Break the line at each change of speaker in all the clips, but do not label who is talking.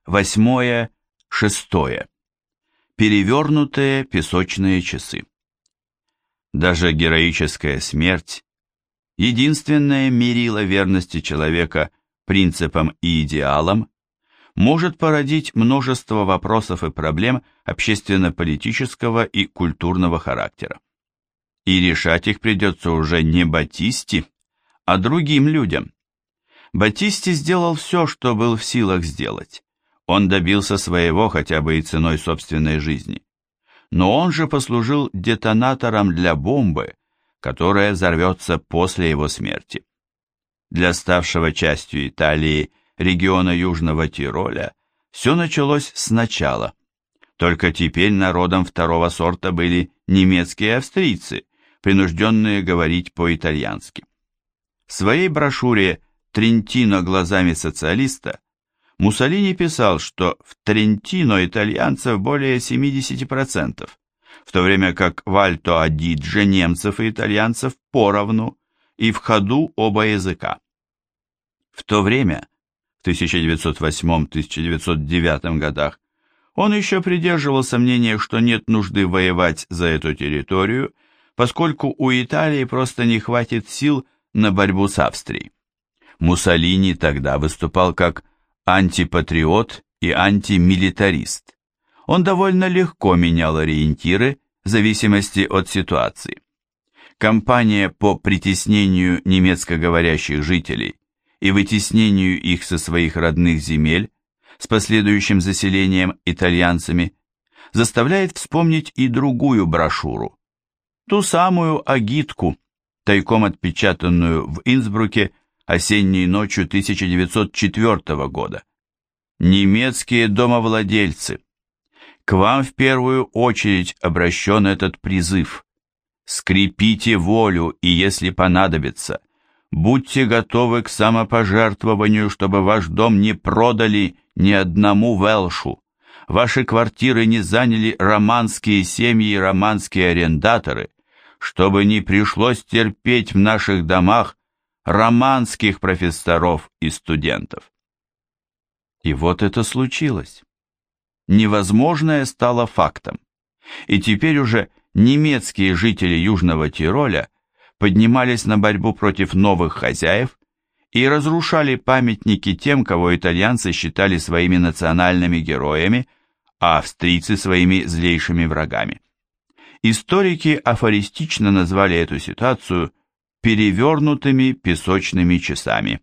8, 6. Перевернутые песочные часы. Даже героическая смерть, единственное мерило верности человека принципам и идеалам, может породить множество вопросов и проблем общественно-политического и культурного характера. И решать их придется уже не Батисте, а другим людям. Батисте сделал все, что был в силах сделать. Он добился своего хотя бы и ценой собственной жизни. Но он же послужил детонатором для бомбы, которая взорвется после его смерти. Для ставшего частью Италии региона Южного Тироля все началось сначала. Только теперь народом второго сорта были немецкие австрийцы, принужденные говорить по-итальянски. В своей брошюре «Трентино глазами социалиста» Муссолини писал, что в Трентино итальянцев более 70%, в то время как в Альто-Адидже немцев и итальянцев поровну, и в ходу оба языка. В то время, в 1908-1909 годах, он еще придерживался мнения, что нет нужды воевать за эту территорию, поскольку у Италии просто не хватит сил на борьбу с Австрией. Муссолини тогда выступал как антипатриот и антимилитарист. Он довольно легко менял ориентиры в зависимости от ситуации. Кампания по притеснению немецкоговорящих жителей и вытеснению их со своих родных земель с последующим заселением итальянцами заставляет вспомнить и другую брошюру, ту самую агитку, тайком отпечатанную в Инсбруке осенней ночью 1904 года. Немецкие домовладельцы, к вам в первую очередь обращен этот призыв. Скрепите волю, и если понадобится, будьте готовы к самопожертвованию, чтобы ваш дом не продали ни одному Велшу, ваши квартиры не заняли романские семьи и романские арендаторы, чтобы не пришлось терпеть в наших домах романских профессоров и студентов. И вот это случилось. Невозможное стало фактом. И теперь уже немецкие жители Южного Тироля поднимались на борьбу против новых хозяев и разрушали памятники тем, кого итальянцы считали своими национальными героями, а австрийцы своими злейшими врагами. Историки афористично назвали эту ситуацию перевернутыми песочными часами.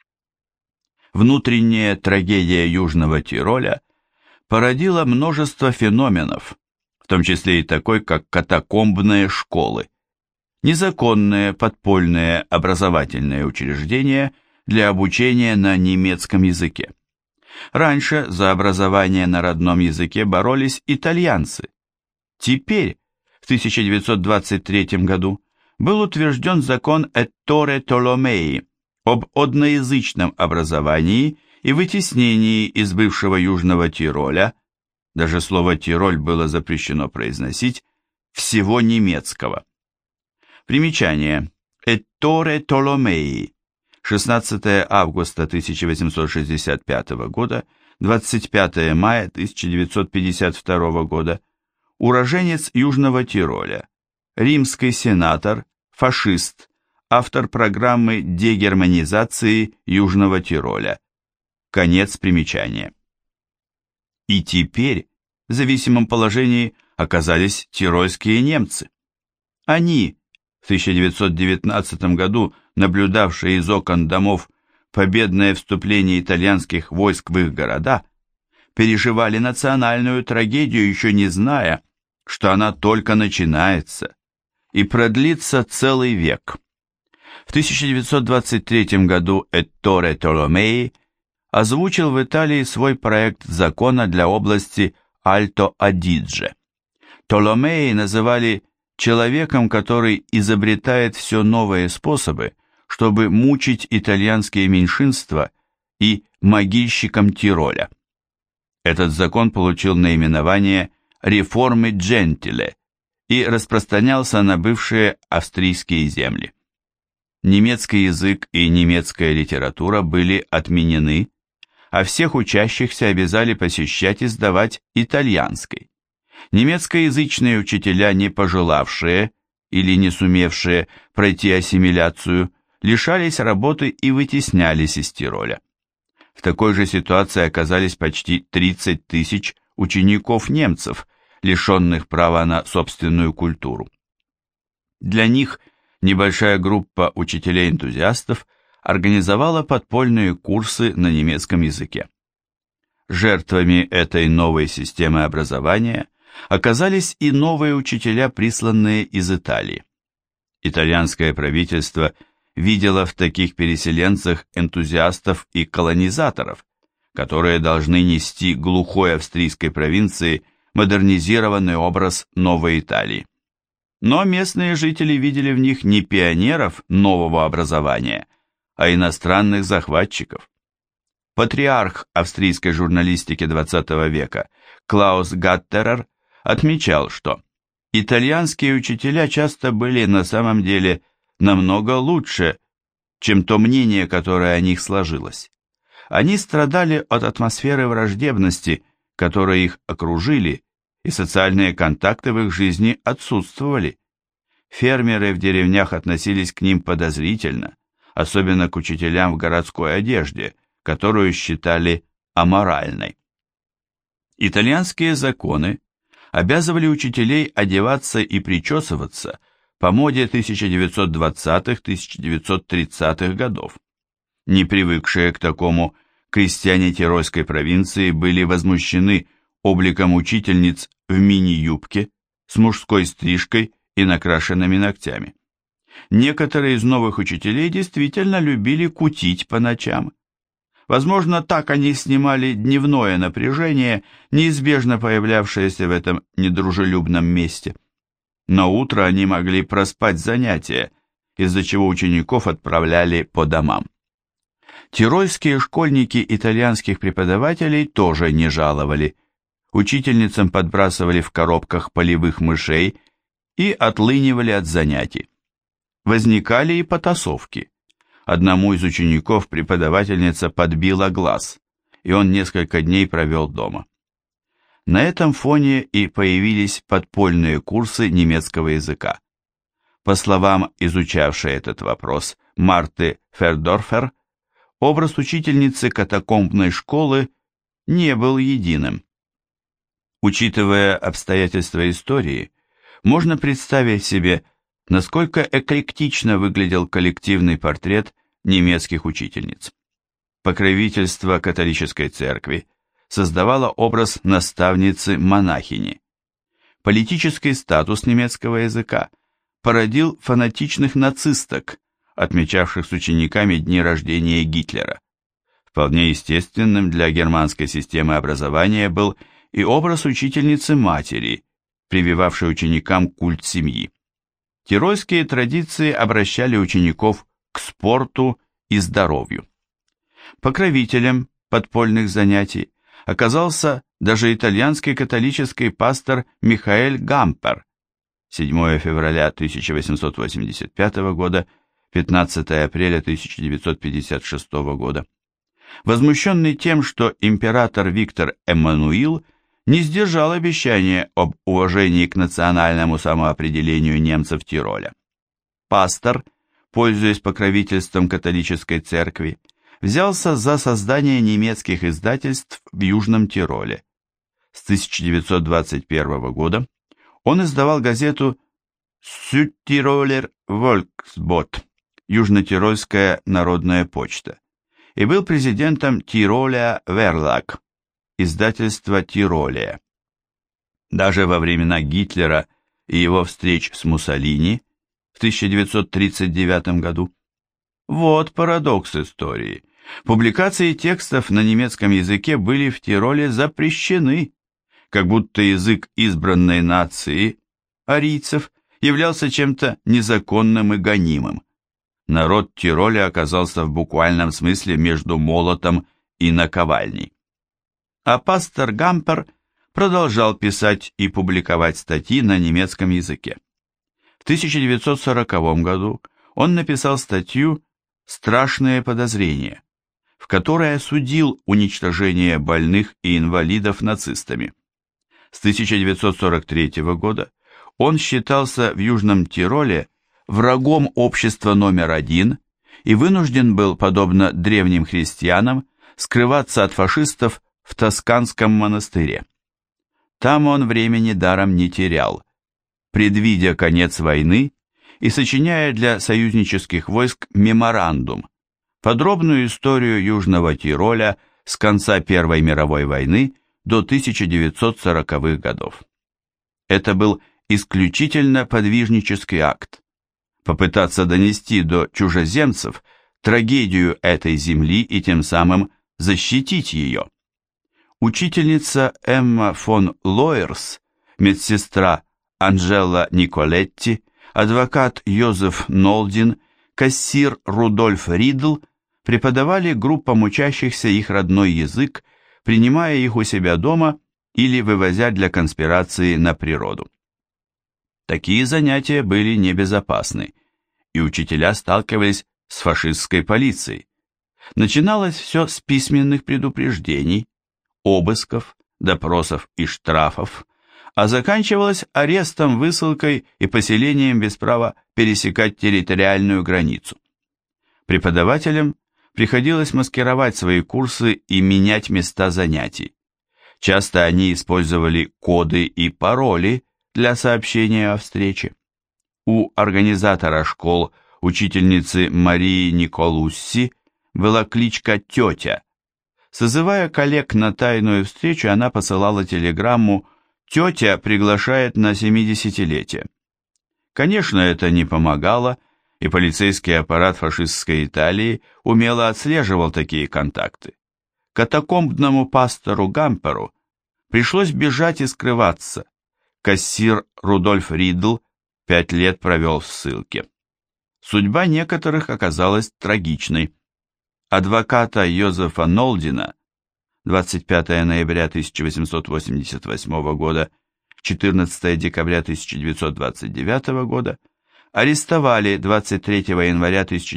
Внутренняя трагедия Южного Тироля породила множество феноменов, в том числе и такой, как катакомбные школы, незаконные подпольные образовательные учреждения для обучения на немецком языке. Раньше за образование на родном языке боролись итальянцы. Теперь, в 1923 году, был утвержден закон Этторе Толомеи об одноязычном образовании и вытеснении из бывшего Южного Тироля, даже слово «Тироль» было запрещено произносить, всего немецкого. Примечание. Этторе Толомеи. 16 августа 1865 года, 25 мая 1952 года. Уроженец Южного Тироля. Римский сенатор, фашист, автор программы дегерманизации Южного Тироля. Конец примечания. И теперь в зависимом положении оказались тирольские немцы. Они, в 1919 году наблюдавшие из окон домов победное вступление итальянских войск в их города, переживали национальную трагедию, еще не зная, что она только начинается и продлится целый век. В 1923 году Этторе Толомеи озвучил в Италии свой проект закона для области Альто-Адидже. Толомеи называли человеком, который изобретает все новые способы, чтобы мучить итальянские меньшинства, и могильщиком Тироля. Этот закон получил наименование «Реформы Джентиле» и распространялся на бывшие австрийские земли. Немецкий язык и немецкая литература были отменены, а всех учащихся обязали посещать и сдавать итальянской. Немецкоязычные учителя, не пожелавшие или не сумевшие пройти ассимиляцию, лишались работы и вытеснялись из Тироля. В такой же ситуации оказались почти 30 тысяч учеников-немцев, лишенных права на собственную культуру. Для них небольшая группа учителей-энтузиастов организовала подпольные курсы на немецком языке. Жертвами этой новой системы образования оказались и новые учителя, присланные из Италии. Итальянское правительство видело в таких переселенцах энтузиастов и колонизаторов, которые должны нести глухой австрийской провинции модернизированный образ новой Италии. Но местные жители видели в них не пионеров нового образования, а иностранных захватчиков. Патриарх австрийской журналистики XX века Клаус Гаттерер отмечал, что итальянские учителя часто были на самом деле намного лучше, чем то мнение, которое о них сложилось. Они страдали от атмосферы враждебности, которой их окружили, и социальные контакты в их жизни отсутствовали. Фермеры в деревнях относились к ним подозрительно, особенно к учителям в городской одежде, которую считали аморальной. Итальянские законы обязывали учителей одеваться и причесываться по моде 1920-1930-х годов. Не привыкшие к такому крестьяне Тирольской провинции были возмущены обликом учительниц в мини-юбке, с мужской стрижкой и накрашенными ногтями. Некоторые из новых учителей действительно любили кутить по ночам. Возможно, так они снимали дневное напряжение, неизбежно появлявшееся в этом недружелюбном месте. На утро они могли проспать занятия, из-за чего учеников отправляли по домам. Тирольские школьники итальянских преподавателей тоже не жаловали. Учительницам подбрасывали в коробках полевых мышей и отлынивали от занятий. Возникали и потасовки. Одному из учеников преподавательница подбила глаз, и он несколько дней провел дома. На этом фоне и появились подпольные курсы немецкого языка. По словам изучавшей этот вопрос Марты Фердорфер, образ учительницы катакомбной школы не был единым. Учитывая обстоятельства истории, можно представить себе, насколько эклектично выглядел коллективный портрет немецких учительниц. Покровительство католической церкви создавало образ наставницы-монахини. Политический статус немецкого языка породил фанатичных нацисток, отмечавших с учениками дни рождения Гитлера. Вполне естественным для германской системы образования был и образ учительницы-матери, прививавшей ученикам культ семьи. Тирольские традиции обращали учеников к спорту и здоровью. Покровителем подпольных занятий оказался даже итальянский католический пастор Михаэль Гампер, 7 февраля 1885 года, 15 апреля 1956 года. Возмущенный тем, что император Виктор Эммануил не сдержал обещания об уважении к национальному самоопределению немцев Тироля. Пастор, пользуясь покровительством католической церкви, взялся за создание немецких издательств в Южном Тироле. С 1921 года он издавал газету «Südtiroler Volksblatt» Южно-Тирольская народная почта и был президентом Тироля Verlag, издательства Тиролия. Даже во времена Гитлера и его встреч с Муссолини в 1939 году. Вот парадокс истории. Публикации текстов на немецком языке были в Тироле запрещены, как будто язык избранной нации, арийцев, являлся чем-то незаконным и гонимым. Народ Тироля оказался в буквальном смысле между молотом и наковальней. А пастор Гампер продолжал писать и публиковать статьи на немецком языке. В 1940 году он написал статью «Страшные подозрения», в который осудил уничтожение больных и инвалидов нацистами. С 1943 года он считался в Южном Тироле врагом общества номер один и вынужден был, подобно древним христианам, скрываться от фашистов в Тосканском монастыре. Там он времени даром не терял, предвидя конец войны и сочиняя для союзнических войск меморандум, подробную историю Южного Тироля с конца Первой мировой войны до 1940-х годов. Это был исключительно подвижнический акт, попытаться донести до чужеземцев трагедию этой земли и тем самым защитить ее. Учительница Эмма фон Лоерс, медсестра Анжела Николетти, адвокат Йозеф Нолдин, кассир Рудольф Ридл преподавали группам учащихся их родной язык, принимая их у себя дома или вывозя для конспирации на природу. Такие занятия были небезопасны, и учителя сталкивались с фашистской полицией. Начиналось все с письменных предупреждений, обысков, допросов и штрафов, а заканчивалось арестом, высылкой и поселением без права пересекать территориальную границу. Преподавателям приходилось маскировать свои курсы и менять места занятий. Часто они использовали коды и пароли для сообщения о встрече. У организатора школ, учительницы Марии Николусси, была кличка «Тетя». Созывая коллег на тайную встречу, она посылала телеграмму «Тетя приглашает на 70-летие». Конечно, это не помогало, и полицейский аппарат фашистской Италии умело отслеживал такие контакты. Катакомбному пастору Гамперу пришлось бежать и скрываться. Кассир Рудольф Ридл 5 лет провел в ссылке. Судьба некоторых оказалась трагичной. Адвоката Йозефа Нолдина 25 ноября 1888 года, 14 декабря 1929 года арестовали 23 января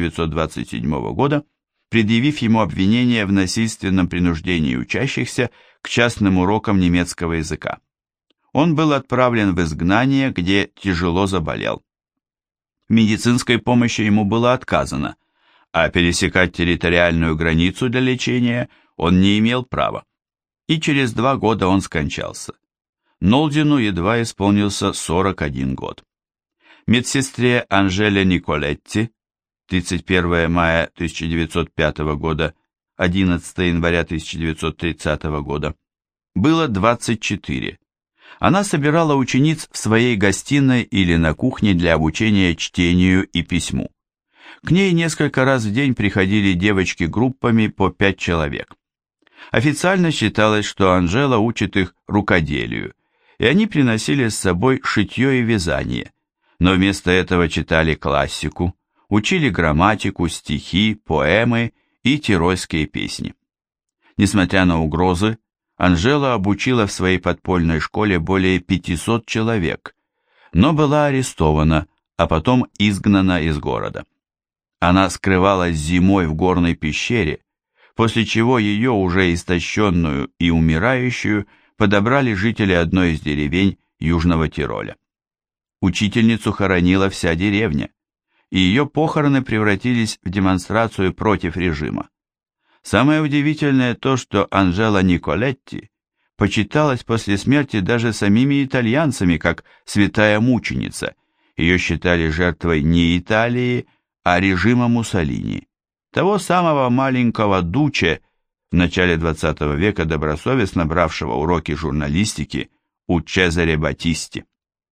1927 года, предъявив ему обвинение в насильственном принуждении учащихся к частным урокам немецкого языка. Он был отправлен в изгнание, где тяжело заболел. В медицинской помощи ему было отказано, а пересекать территориальную границу для лечения он не имел права. И через 2 года он скончался. Нолдину едва исполнился 41 год. Медсестре Анжеле Николетти 31 мая 1905 года, 11 января 1930 года было 24. Она собирала учениц в своей гостиной или на кухне для обучения чтению и письму. К ней несколько раз в день приходили девочки группами по 5 человек. Официально считалось, что Анжела учит их рукоделию, и они приносили с собой шитье и вязание, но вместо этого читали классику, учили грамматику, стихи, поэмы и тирольские песни. Несмотря на угрозы, Анжела обучила в своей подпольной школе более 500 человек, но была арестована, а потом изгнана из города. Она скрывалась зимой в горной пещере, после чего ее, уже истощенную и умирающую, подобрали жители одной из деревень Южного Тироля. Учительницу хоронила вся деревня, и ее похороны превратились в демонстрацию против режима. Самое удивительное то, что Анжела Николетти почиталась после смерти даже самими итальянцами как святая мученица. Ее считали жертвой не Италии, а режима Муссолини, того самого маленького Дуче, в начале XX века добросовестно бравшего уроки журналистики у Чезаре Батисти.